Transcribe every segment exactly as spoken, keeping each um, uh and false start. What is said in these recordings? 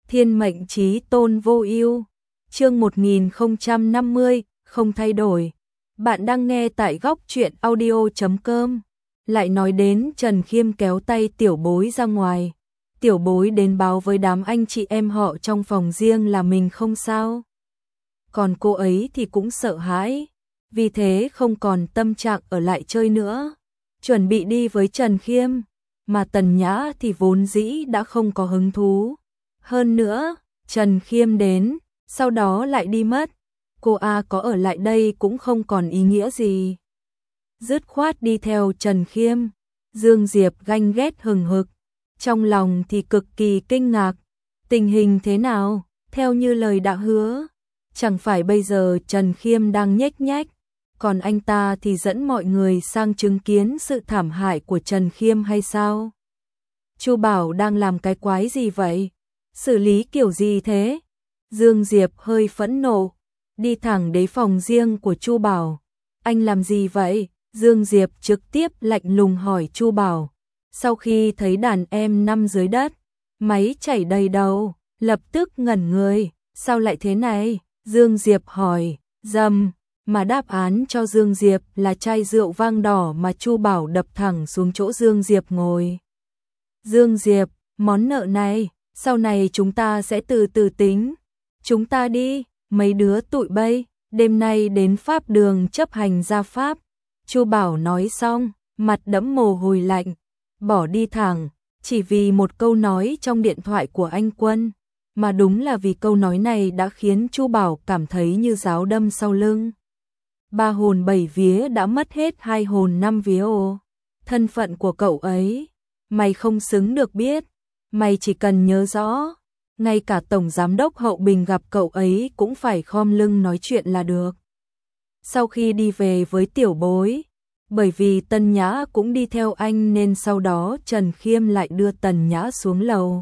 Thiên mệnh chí tôn vô ưu. Chương một nghìn không trăm năm mươi, không thay đổi. Bạn đang nghe tại góc truyện audio chấm com. Lại nói đến Trần Khiêm kéo tay tiểu bối ra ngoài. Tiểu bối đến báo với đám anh chị em họ trong phòng riêng là mình không sao. Còn cô ấy thì cũng sợ hãi, vì thế không còn tâm trạng ở lại chơi nữa, chuẩn bị đi với Trần Khiêm, mà Tần Nhã thì vốn dĩ đã không có hứng thú. Hơn nữa, Trần Khiêm đến, sau đó lại đi mất, cô A có ở lại đây cũng không còn ý nghĩa gì. Dứt khoát đi theo Trần Khiêm, Dương Diệp ganh ghét hừng hực, trong lòng thì cực kỳ kinh ngạc. Tình hình thế nào? Theo như lời đã hứa, chẳng phải bây giờ Trần Khiêm đang nhếch nhách, còn anh ta thì dẫn mọi người sang chứng kiến sự thảm hại của Trần Khiêm hay sao? Chu Bảo đang làm cái quái gì vậy? Xử lý kiểu gì thế? Dương Diệp hơi phẫn nộ, đi thẳng đến phòng riêng của Chu Bảo. Anh làm gì vậy? Dương Diệp trực tiếp lạnh lùng hỏi Chu Bảo. Sau khi thấy đàn em nằm dưới đất, máy chảy đầy đầu, lập tức ngẩn người. Sao lại thế này? Dương Diệp hỏi. Dầm, mà đáp án cho Dương Diệp là chai rượu vang đỏ mà Chu Bảo đập thẳng xuống chỗ Dương Diệp ngồi. Dương Diệp, món nợ này, sau này chúng ta sẽ từ từ tính. Chúng ta đi, mấy đứa tụi bay, đêm nay đến pháp đường chấp hành gia pháp. Chu Bảo nói xong, mặt đẫm mồ hôi lạnh, bỏ đi thẳng, chỉ vì một câu nói trong điện thoại của anh Quân, mà đúng là vì câu nói này đã khiến Chu Bảo cảm thấy như giáo đâm sau lưng. Ba hồn bảy vía đã mất hết hai hồn năm vía ồ. Thân phận của cậu ấy, mày không xứng được biết, mày chỉ cần nhớ rõ, ngay cả Tổng Giám đốc Hậu Bình gặp cậu ấy cũng phải khom lưng nói chuyện là được. Sau khi đi về với tiểu bối, bởi vì Tần Nhã cũng đi theo anh nên sau đó Trần Khiêm lại đưa Tần Nhã xuống lầu.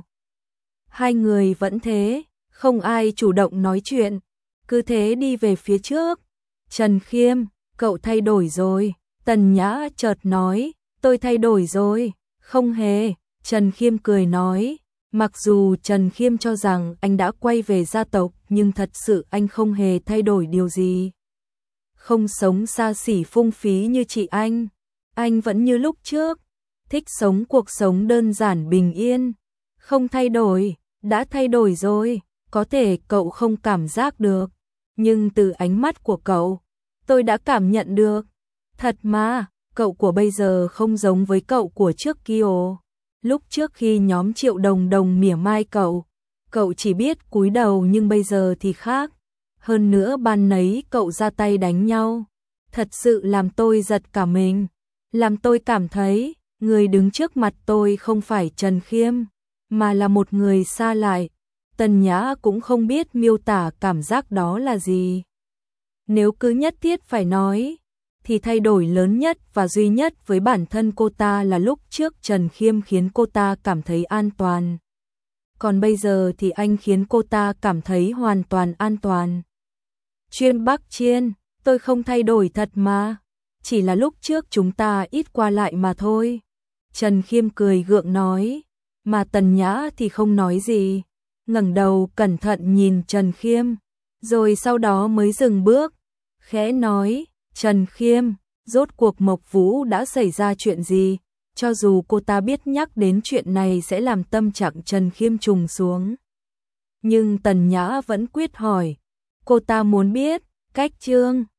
Hai người vẫn thế, không ai chủ động nói chuyện, cứ thế đi về phía trước. Trần Khiêm, cậu thay đổi rồi. Tần Nhã chợt nói, tôi thay đổi rồi. Không hề, Trần Khiêm cười nói, mặc dù Trần Khiêm cho rằng anh đã quay về gia tộc nhưng thật sự anh không hề thay đổi điều gì. Không sống xa xỉ phung phí như chị anh, anh vẫn như lúc trước, thích sống cuộc sống đơn giản bình yên. Không thay đổi, đã thay đổi rồi, có thể cậu không cảm giác được, nhưng từ ánh mắt của cậu, tôi đã cảm nhận được. Thật mà, cậu của bây giờ không giống với cậu của trước kia. Lúc trước khi nhóm Triệu Đồng Đồng mỉa mai cậu, cậu chỉ biết cúi đầu nhưng bây giờ thì khác. Hơn nữa ban nấy cậu ra tay đánh nhau, thật sự làm tôi giật cả mình, làm tôi cảm thấy người đứng trước mặt tôi không phải Trần Khiêm, mà là một người xa lạ. Tần Nhã cũng không biết miêu tả cảm giác đó là gì. Nếu cứ nhất thiết phải nói, thì thay đổi lớn nhất và duy nhất với bản thân cô ta là lúc trước Trần Khiêm khiến cô ta cảm thấy an toàn. Còn bây giờ thì anh khiến cô ta cảm thấy hoàn toàn an toàn. Chuyên Bắc Chiên, tôi không thay đổi thật mà, chỉ là lúc trước chúng ta ít qua lại mà thôi. Trần Khiêm cười gượng nói, mà Tần Nhã thì không nói gì, ngẩng đầu cẩn thận nhìn Trần Khiêm, rồi sau đó mới dừng bước, khẽ nói, Trần Khiêm, rốt cuộc Mộc Vũ đã xảy ra chuyện gì? Cho dù cô ta biết nhắc đến chuyện này sẽ làm tâm trạng Trần Khiêm trùng xuống, nhưng Tần Nhã vẫn quyết hỏi, cô ta muốn biết. Cách Trương